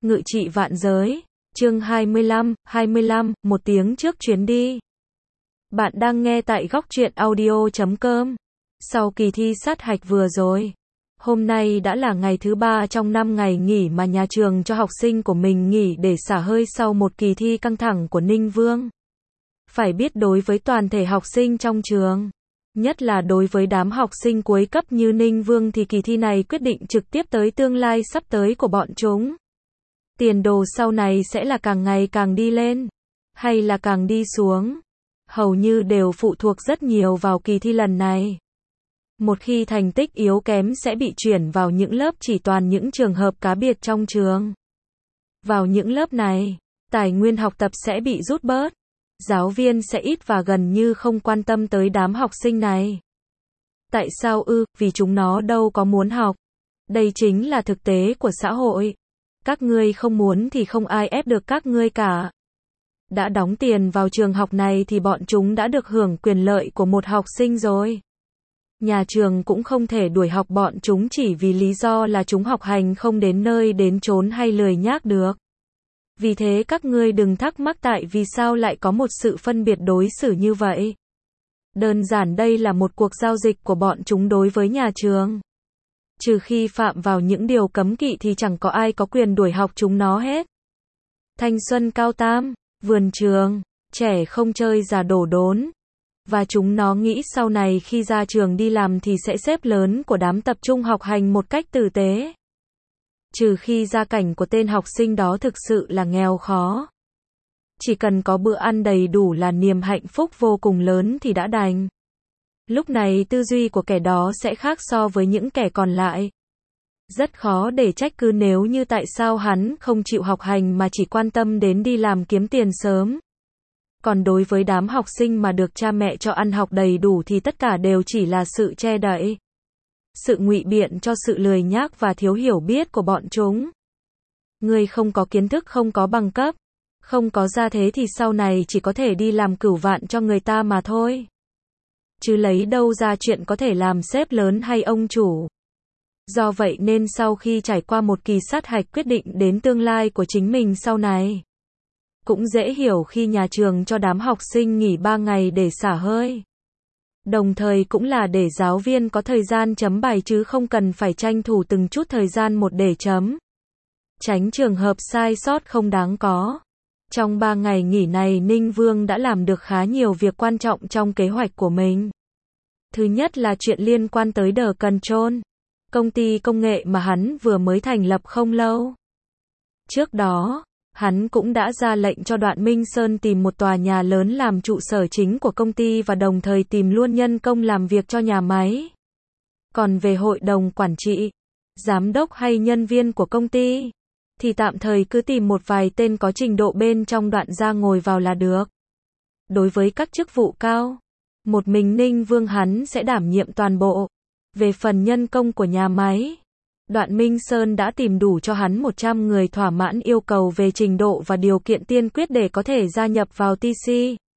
Ngự trị vạn giới, chương 25, một tiếng trước chuyến đi. Bạn đang nghe tại góc truyện audio.com. Sau kỳ thi sát hạch vừa rồi, hôm nay đã là ngày thứ 3 trong 5 ngày nghỉ mà nhà trường cho học sinh của mình nghỉ để xả hơi sau một kỳ thi căng thẳng của Ninh Vương. Phải biết đối với toàn thể học sinh trong trường, nhất là đối với đám học sinh cuối cấp như Ninh Vương thì kỳ thi này quyết định trực tiếp tới tương lai sắp tới của bọn chúng. Tiền đồ sau này sẽ là càng ngày càng đi lên, hay là càng đi xuống, hầu như đều phụ thuộc rất nhiều vào kỳ thi lần này. Một khi thành tích yếu kém sẽ bị chuyển vào những lớp chỉ toàn những trường hợp cá biệt trong trường. Vào những lớp này, tài nguyên học tập sẽ bị rút bớt, giáo viên sẽ ít và gần như không quan tâm tới đám học sinh này. Tại sao ư? Vì chúng nó đâu có muốn học. Đây chính là thực tế của xã hội. Các ngươi không muốn thì không ai ép được các ngươi cả. Đã đóng tiền vào trường học này thì bọn chúng đã được hưởng quyền lợi của một học sinh rồi. Nhà trường cũng không thể đuổi học bọn chúng chỉ vì lý do là chúng học hành không đến nơi đến chốn hay lười nhác được. Vì thế các ngươi đừng thắc mắc tại vì sao lại có một sự phân biệt đối xử như vậy. Đơn giản đây là một cuộc giao dịch của bọn chúng đối với nhà trường. Trừ khi phạm vào những điều cấm kỵ thì chẳng có ai có quyền đuổi học chúng nó hết. Thanh xuân cao tam, vườn trường, trẻ không chơi già đổ đốn. Và chúng nó nghĩ sau này khi ra trường đi làm thì sẽ xếp lớn của đám tập trung học hành một cách tử tế. Trừ khi gia cảnh của tên học sinh đó thực sự là nghèo khó. Chỉ cần có bữa ăn đầy đủ là niềm hạnh phúc vô cùng lớn thì đã đành. Lúc này tư duy của kẻ đó sẽ khác so với những kẻ còn lại. Rất khó để trách cứ nếu như tại sao hắn không chịu học hành mà chỉ quan tâm đến đi làm kiếm tiền sớm. Còn đối với đám học sinh mà được cha mẹ cho ăn học đầy đủ thì tất cả đều chỉ là sự che đậy, sự ngụy biện cho sự lười nhác và thiếu hiểu biết của bọn chúng. Ngươi không có kiến thức, không có bằng cấp, không có gia thế thì sau này chỉ có thể đi làm cửu vạn cho người ta mà thôi. Chứ lấy đâu ra chuyện có thể làm sếp lớn hay ông chủ. Do vậy nên sau khi trải qua một kỳ sát hạch quyết định đến tương lai của chính mình sau này. Cũng dễ hiểu khi nhà trường cho đám học sinh nghỉ 3 ngày để xả hơi. Đồng thời cũng là để giáo viên có thời gian chấm bài chứ không cần phải tranh thủ từng chút thời gian một để chấm. Tránh trường hợp sai sót không đáng có. Trong 3 ngày nghỉ này Ninh Vương đã làm được khá nhiều việc quan trọng trong kế hoạch của mình. Thứ nhất là chuyện liên quan tới The Control, công ty công nghệ mà hắn vừa mới thành lập không lâu. Trước đó, hắn cũng đã ra lệnh cho Đoạn Minh Sơn tìm một tòa nhà lớn làm trụ sở chính của công ty và đồng thời tìm luôn nhân công làm việc cho nhà máy. Còn về hội đồng quản trị, giám đốc hay nhân viên của công ty, thì tạm thời cứ tìm một vài tên có trình độ bên trong Đoạn ra ngồi vào là được. Đối với các chức vụ cao, một mình Ninh Vương hắn sẽ đảm nhiệm toàn bộ. Về phần nhân công của nhà máy, Đoạn Minh Sơn đã tìm đủ cho hắn 100 người thỏa mãn yêu cầu về trình độ và điều kiện tiên quyết để có thể gia nhập vào TC.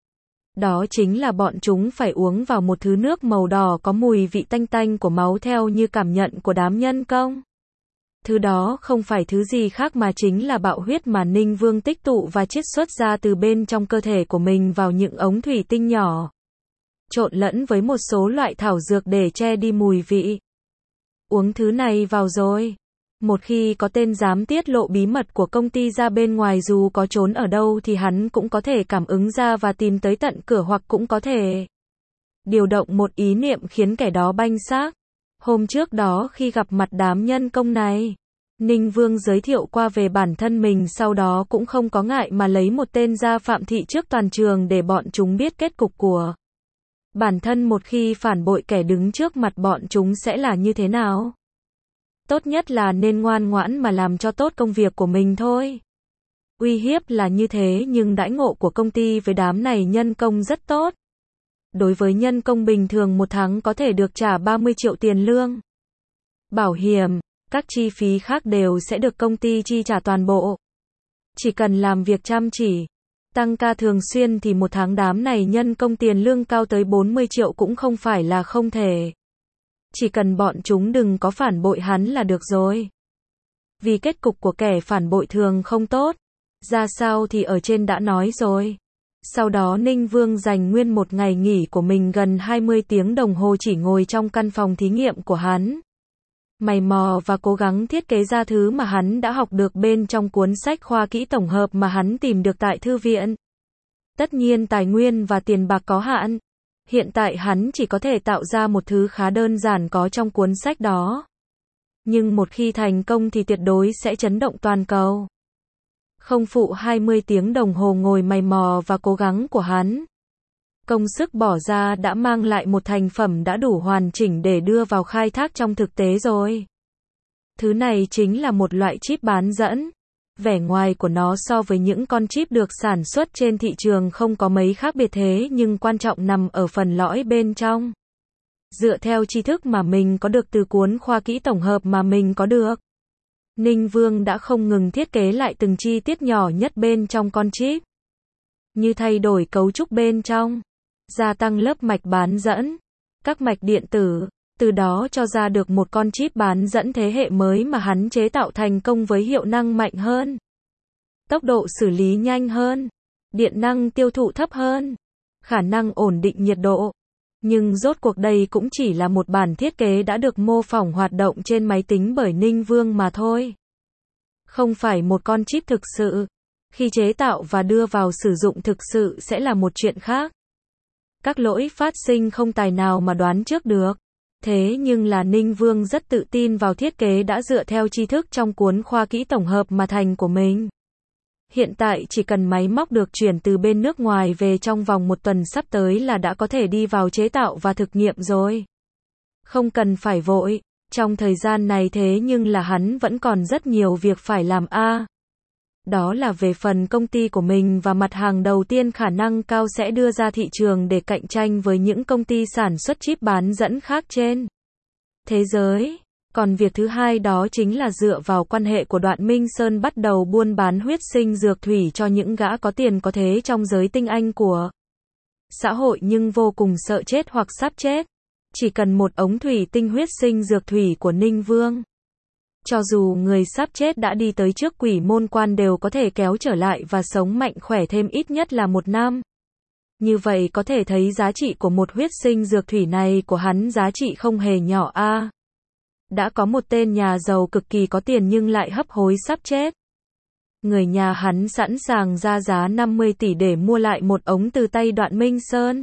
Đó chính là bọn chúng phải uống vào một thứ nước màu đỏ có mùi vị tanh tanh của máu theo như cảm nhận của đám nhân công. Thứ đó không phải thứ gì khác mà chính là bạo huyết mà Ninh Vương tích tụ và chiết xuất ra từ bên trong cơ thể của mình vào những ống thủy tinh nhỏ, trộn lẫn với một số loại thảo dược để che đi mùi vị. Uống thứ này vào rồi, một khi có tên dám tiết lộ bí mật của công ty ra bên ngoài dù có trốn ở đâu thì hắn cũng có thể cảm ứng ra và tìm tới tận cửa hoặc cũng có thể điều động một ý niệm khiến kẻ đó banh xác. Hôm trước đó khi gặp mặt đám nhân công này, Ninh Vương giới thiệu qua về bản thân mình sau đó cũng không có ngại mà lấy một tên ra phạm thị trước toàn trường để bọn chúng biết kết cục của bản thân một khi phản bội kẻ đứng trước mặt bọn chúng sẽ là như thế nào. Tốt nhất là nên ngoan ngoãn mà làm cho tốt công việc của mình thôi. Uy hiếp là như thế nhưng đãi ngộ của công ty với đám này nhân công rất tốt. Đối với nhân công bình thường một tháng có thể được trả 30 triệu tiền lương. Bảo hiểm, các chi phí khác đều sẽ được công ty chi trả toàn bộ. Chỉ cần làm việc chăm chỉ, tăng ca thường xuyên thì một tháng đám này nhân công tiền lương cao tới 40 triệu cũng không phải là không thể. Chỉ cần bọn chúng đừng có phản bội hắn là được rồi. Vì kết cục của kẻ phản bội thường không tốt. Ra sao thì ở trên đã nói rồi. Sau đó Ninh Vương dành nguyên một ngày nghỉ của mình gần 20 tiếng đồng hồ chỉ ngồi trong căn phòng thí nghiệm của hắn. Mày mò và cố gắng thiết kế ra thứ mà hắn đã học được bên trong cuốn sách khoa kỹ tổng hợp mà hắn tìm được tại thư viện. Tất nhiên tài nguyên và tiền bạc có hạn. Hiện tại hắn chỉ có thể tạo ra một thứ khá đơn giản có trong cuốn sách đó. Nhưng một khi thành công thì tuyệt đối sẽ chấn động toàn cầu. Không phụ 20 tiếng đồng hồ ngồi mày mò và cố gắng của hắn. Công sức bỏ ra đã mang lại một thành phẩm đã đủ hoàn chỉnh để đưa vào khai thác trong thực tế rồi. Thứ này chính là một loại chip bán dẫn. Vẻ ngoài của nó so với những con chip được sản xuất trên thị trường không có mấy khác biệt thế nhưng quan trọng nằm ở phần lõi bên trong. Dựa theo tri thức mà mình có được từ cuốn khoa kỹ tổng hợp mà mình có được, Ninh Vương đã không ngừng thiết kế lại từng chi tiết nhỏ nhất bên trong con chip. Như thay đổi cấu trúc bên trong, gia tăng lớp mạch bán dẫn, các mạch điện tử, từ đó cho ra được một con chip bán dẫn thế hệ mới mà hắn chế tạo thành công với hiệu năng mạnh hơn, tốc độ xử lý nhanh hơn, điện năng tiêu thụ thấp hơn, khả năng ổn định nhiệt độ. Nhưng rốt cuộc đây cũng chỉ là một bản thiết kế đã được mô phỏng hoạt động trên máy tính bởi Ninh Vương mà thôi. Không phải một con chip thực sự. Khi chế tạo và đưa vào sử dụng thực sự sẽ là một chuyện khác. Các lỗi phát sinh không tài nào mà đoán trước được. Thế nhưng là Ninh Vương rất tự tin vào thiết kế đã dựa theo tri thức trong cuốn khoa kỹ tổng hợp mà thành của mình. Hiện tại chỉ cần máy móc được chuyển từ bên nước ngoài về trong vòng một tuần sắp tới là đã có thể đi vào chế tạo và thực nghiệm rồi. Không cần phải vội, trong thời gian này thế nhưng là hắn vẫn còn rất nhiều việc phải làm Đó là về phần công ty của mình và mặt hàng đầu tiên khả năng cao sẽ đưa ra thị trường để cạnh tranh với những công ty sản xuất chip bán dẫn khác trên thế giới. Còn việc thứ hai đó chính là dựa vào quan hệ của Đoạn Minh Sơn bắt đầu buôn bán huyết sinh dược thủy cho những gã có tiền có thế trong giới tinh anh của xã hội nhưng vô cùng sợ chết hoặc sắp chết. Chỉ cần một ống thủy tinh huyết sinh dược thủy của Ninh Vương. Cho dù người sắp chết đã đi tới trước quỷ môn quan đều có thể kéo trở lại và sống mạnh khỏe thêm ít nhất là 1 năm. Như vậy có thể thấy giá trị của một huyết sinh dược thủy này của hắn giá trị không hề nhỏ Đã có một tên nhà giàu cực kỳ có tiền nhưng lại hấp hối sắp chết. Người nhà hắn sẵn sàng ra giá 50 tỷ để mua lại một ống từ tay Đoạn Minh Sơn.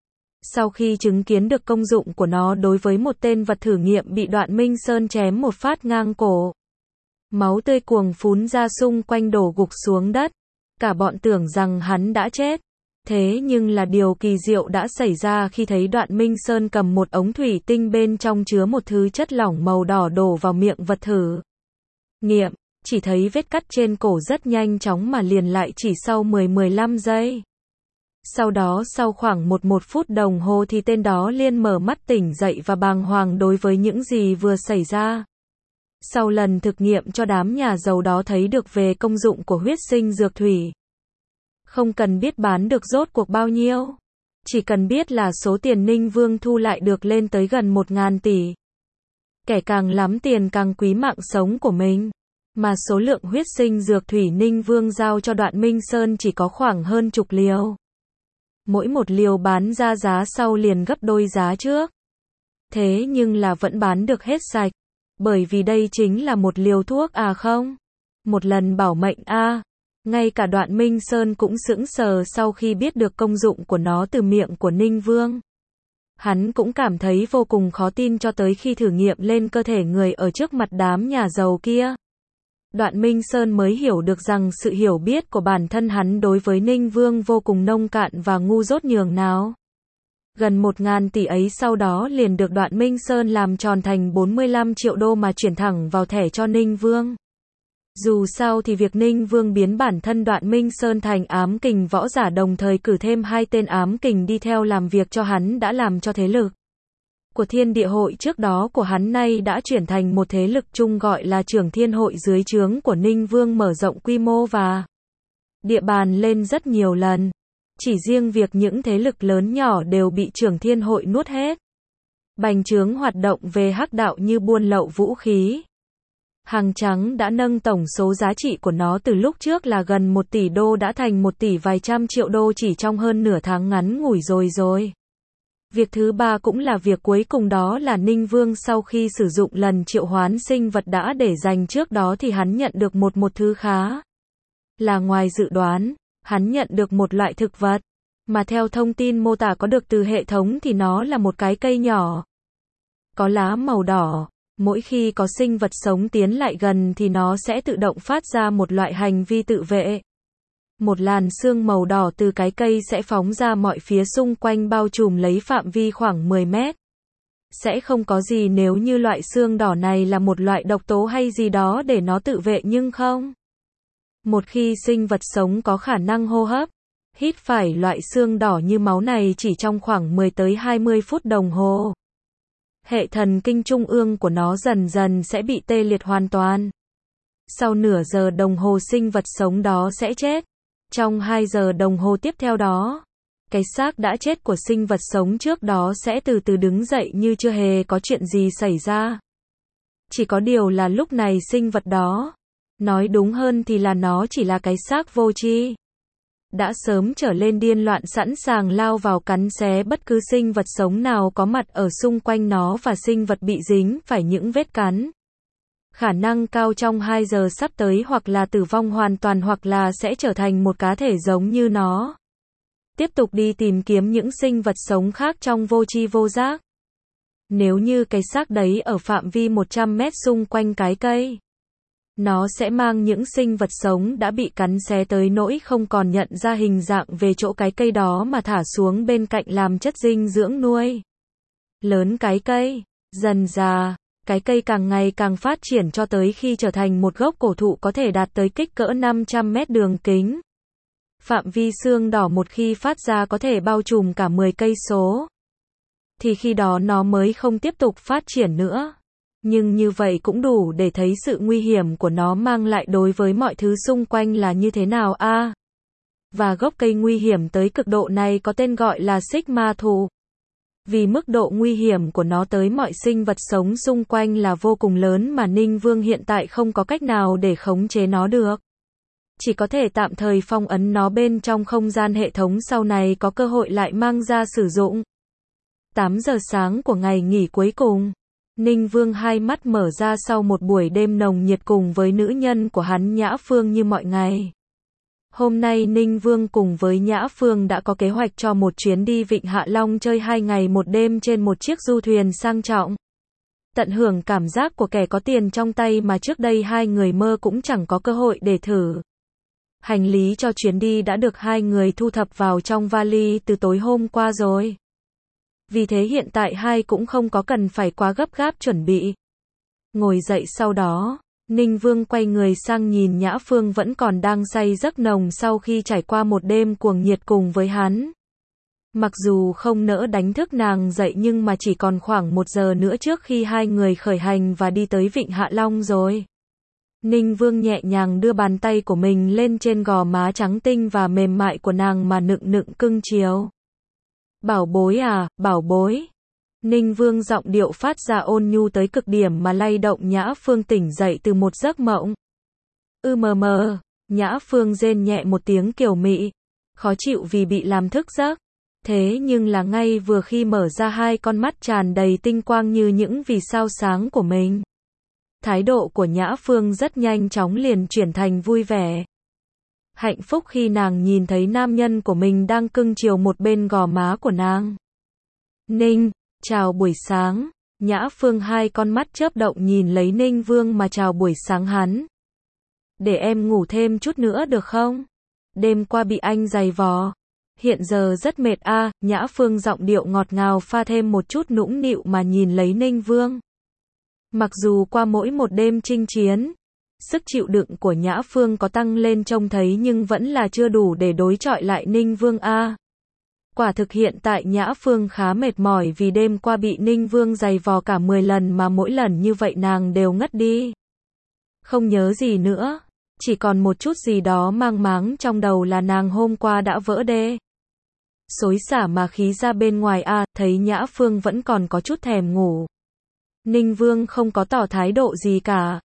Sau khi chứng kiến được công dụng của nó đối với một tên vật thử nghiệm bị Đoạn Minh Sơn chém một phát ngang cổ. Máu tươi cuồng phún ra xung quanh đổ gục xuống đất. Cả bọn tưởng rằng hắn đã chết. Thế nhưng là điều kỳ diệu đã xảy ra khi thấy Đoạn Minh Sơn cầm một ống thủy tinh bên trong chứa một thứ chất lỏng màu đỏ đổ vào miệng vật thử nghiệm. Chỉ thấy vết cắt trên cổ rất nhanh chóng mà liền lại chỉ sau 10-15 giây. Sau đó sau khoảng 1 phút đồng hồ thì tên đó liền mở mắt tỉnh dậy và bàng hoàng đối với những gì vừa xảy ra. Sau lần thực nghiệm cho đám nhà giàu đó thấy được về công dụng của huyết sinh dược thủy. Không cần biết bán được rốt cuộc bao nhiêu. Chỉ cần biết là số tiền Ninh Vương thu lại được lên tới gần 1.000 tỷ. Kẻ càng lắm tiền càng quý mạng sống của mình. Mà số lượng huyết sinh dược thủy Ninh Vương giao cho Đoạn Minh Sơn chỉ có khoảng hơn chục liều. Mỗi một liều bán ra giá sau liền gấp đôi giá trước. Thế nhưng là vẫn bán được hết sạch. Bởi vì đây chính là một liều thuốc không? Một lần bảo mệnh Ngay cả Đoạn Minh Sơn cũng sững sờ sau khi biết được công dụng của nó từ miệng của Ninh Vương. Hắn cũng cảm thấy vô cùng khó tin cho tới khi thử nghiệm lên cơ thể người ở trước mặt đám nhà giàu kia. Đoạn Minh Sơn mới hiểu được rằng sự hiểu biết của bản thân hắn đối với Ninh Vương vô cùng nông cạn và ngu dốt nhường nào. Gần 1.000 tỷ ấy sau đó liền được Đoạn Minh Sơn làm tròn thành 45 triệu đô mà chuyển thẳng vào thẻ cho Ninh Vương. Dù sao thì việc Ninh Vương biến bản thân Đoạn Minh Sơn thành ám kình võ giả đồng thời cử thêm 2 tên ám kình đi theo làm việc cho hắn đã làm cho thế lực của Thiên Địa Hội trước đó của hắn nay đã chuyển thành một thế lực chung gọi là Trưởng Thiên Hội dưới trướng của Ninh Vương mở rộng quy mô và địa bàn lên rất nhiều lần. Chỉ riêng việc những thế lực lớn nhỏ đều bị Trưởng Thiên Hội nuốt hết. Bành trướng hoạt động về hắc đạo như buôn lậu vũ khí, Hàng trắng đã nâng tổng số giá trị của nó từ lúc trước là gần 1 tỷ đô đã thành 1 tỷ vài trăm triệu đô chỉ trong hơn nửa tháng ngắn ngủi rồi. Việc thứ ba cũng là việc cuối cùng, đó là Ninh Vương sau khi sử dụng lần triệu hoán sinh vật đã để dành trước đó thì hắn nhận được một thứ khá là ngoài dự đoán. Hắn nhận được một loại thực vật, mà theo thông tin mô tả có được từ hệ thống thì nó là một cái cây nhỏ, có lá màu đỏ. Mỗi khi có sinh vật sống tiến lại gần thì nó sẽ tự động phát ra một loại hành vi tự vệ. Một làn sương màu đỏ từ cái cây sẽ phóng ra mọi phía xung quanh bao trùm lấy phạm vi khoảng 10 mét. Sẽ không có gì nếu như loại sương đỏ này là một loại độc tố hay gì đó để nó tự vệ, nhưng không. Một khi sinh vật sống có khả năng hô hấp, hít phải loại sương đỏ như máu này chỉ trong khoảng 10 tới 20 phút đồng hồ, hệ thần kinh trung ương của nó dần dần sẽ bị tê liệt hoàn toàn. Sau nửa giờ đồng hồ sinh vật sống đó sẽ chết. Trong 2 giờ đồng hồ tiếp theo đó, cái xác đã chết của sinh vật sống trước đó sẽ từ từ đứng dậy như chưa hề có chuyện gì xảy ra. Chỉ có điều là lúc này sinh vật đó, nói đúng hơn thì là nó chỉ là cái xác vô tri, đã sớm trở lên điên loạn sẵn sàng lao vào cắn xé bất cứ sinh vật sống nào có mặt ở xung quanh nó, và sinh vật bị dính phải những vết cắn. Khả năng cao trong 2 giờ sắp tới hoặc là tử vong hoàn toàn hoặc là sẽ trở thành một cá thể giống như nó. Tiếp tục đi tìm kiếm những sinh vật sống khác trong vô tri vô giác. Nếu như cái xác đấy ở phạm vi 100 mét xung quanh cái cây, nó sẽ mang những sinh vật sống đã bị cắn xé tới nỗi không còn nhận ra hình dạng về chỗ cái cây đó mà thả xuống bên cạnh làm chất dinh dưỡng nuôi lớn cái cây. Dần dà, cái cây càng ngày càng phát triển cho tới khi trở thành một gốc cổ thụ có thể đạt tới kích cỡ 500 mét đường kính. Phạm vi xương đỏ một khi phát ra có thể bao trùm cả 10 cây số. Thì khi đó nó mới không tiếp tục phát triển nữa. Nhưng như vậy cũng đủ để thấy sự nguy hiểm của nó mang lại đối với mọi thứ xung quanh là như thế nào a. Và gốc cây nguy hiểm tới cực độ này có tên gọi là Sigma thụ. Vì mức độ nguy hiểm của nó tới mọi sinh vật sống xung quanh là vô cùng lớn mà Ninh Vương hiện tại không có cách nào để khống chế nó được. Chỉ có thể tạm thời phong ấn nó bên trong không gian hệ thống, sau này có cơ hội lại mang ra sử dụng. 8 giờ sáng của ngày nghỉ cuối cùng, Ninh Vương hai mắt mở ra sau một buổi đêm nồng nhiệt cùng với nữ nhân của hắn Nhã Phương như mọi ngày. Hôm nay Ninh Vương cùng với Nhã Phương đã có kế hoạch cho một chuyến đi Vịnh Hạ Long chơi 2 ngày 1 đêm trên một chiếc du thuyền sang trọng. Tận hưởng cảm giác của kẻ có tiền trong tay mà trước đây hai người mơ cũng chẳng có cơ hội để thử. Hành lý cho chuyến đi đã được hai người thu thập vào trong vali từ tối hôm qua rồi. Vì thế hiện tại hai cũng không có cần phải quá gấp gáp chuẩn bị. Ngồi dậy sau đó, Ninh Vương quay người sang nhìn Nhã Phương vẫn còn đang say giấc nồng sau khi trải qua một đêm cuồng nhiệt cùng với hắn. Mặc dù không nỡ đánh thức nàng dậy nhưng mà chỉ còn khoảng 1 giờ nữa trước khi hai người khởi hành và đi tới Vịnh Hạ Long rồi. Ninh Vương nhẹ nhàng đưa bàn tay của mình lên trên gò má trắng tinh và mềm mại của nàng mà nựng nựng cưng chiều. Bảo bối à, bảo bối. Ninh Vương giọng điệu phát ra ôn nhu tới cực điểm mà lay động Nhã Phương tỉnh dậy từ một giấc mộng. Mờ. Nhã Phương rên nhẹ một tiếng kiều mị, khó chịu vì bị làm thức giấc. Thế nhưng là ngay vừa khi mở ra hai con mắt tràn đầy tinh quang như những vì sao sáng của mình, thái độ của Nhã Phương rất nhanh chóng liền chuyển thành vui vẻ. Hạnh phúc khi nàng nhìn thấy nam nhân của mình đang cưng chiều một bên gò má của nàng. Ninh, chào buổi sáng. Nhã Phương hai con mắt chớp động nhìn lấy Ninh Vương mà chào buổi sáng hắn. Để em ngủ thêm chút nữa được không? Đêm qua bị anh giày vò. Hiện giờ rất mệt a. Nhã Phương giọng điệu ngọt ngào pha thêm một chút nũng nịu mà nhìn lấy Ninh Vương. Mặc dù qua mỗi một đêm chinh chiến, sức chịu đựng của Nhã Phương có tăng lên trông thấy nhưng vẫn là chưa đủ để đối chọi lại Ninh Vương a. Quả thực hiện tại Nhã Phương khá mệt mỏi vì đêm qua bị Ninh Vương giày vò cả 10 lần mà mỗi lần như vậy nàng đều ngất đi. Không nhớ gì nữa, chỉ còn một chút gì đó mang máng trong đầu là nàng hôm qua đã vỡ đê. Xối xả mà khí ra bên ngoài a, thấy Nhã Phương vẫn còn có chút thèm ngủ. Ninh Vương không có tỏ thái độ gì cả.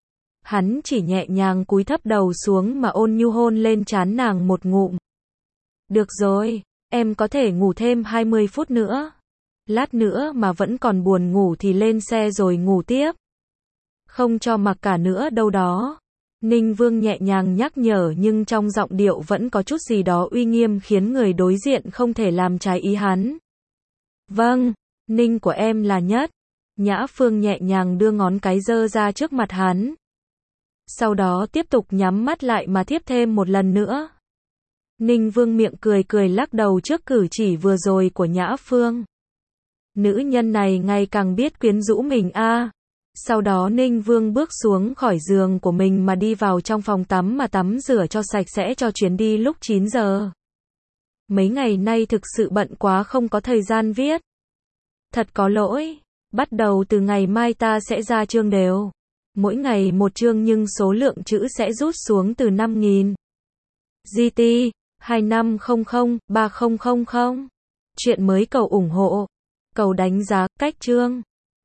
Hắn chỉ nhẹ nhàng cúi thấp đầu xuống mà ôn nhu hôn lên trán nàng một ngụm. Được rồi, em có thể ngủ thêm 20 phút nữa. Lát nữa mà vẫn còn buồn ngủ thì lên xe rồi ngủ tiếp. Không cho mặc cả nữa đâu đó. Ninh Vương nhẹ nhàng nhắc nhở nhưng trong giọng điệu vẫn có chút gì đó uy nghiêm khiến người đối diện không thể làm trái ý hắn. Vâng, Ninh của em là nhất. Nhã Phương nhẹ nhàng đưa ngón cái giơ ra trước mặt hắn. Sau đó tiếp tục nhắm mắt lại mà thiếp thêm một lần nữa. Ninh Vương miệng cười cười lắc đầu trước cử chỉ vừa rồi của Nhã Phương. Nữ nhân này ngày càng biết quyến rũ mình a. Sau đó Ninh Vương bước xuống khỏi giường của mình mà đi vào trong phòng tắm mà tắm rửa cho sạch sẽ cho chuyến đi lúc 9 giờ. Mấy ngày nay thực sự bận quá không có thời gian viết. Thật có lỗi. Bắt đầu từ ngày mai ta sẽ ra chương đều. Mỗi ngày một chương nhưng số lượng chữ sẽ rút xuống từ 5.000. GT 2500 3000. Chuyện mới cầu ủng hộ. Cầu đánh giá cách chương.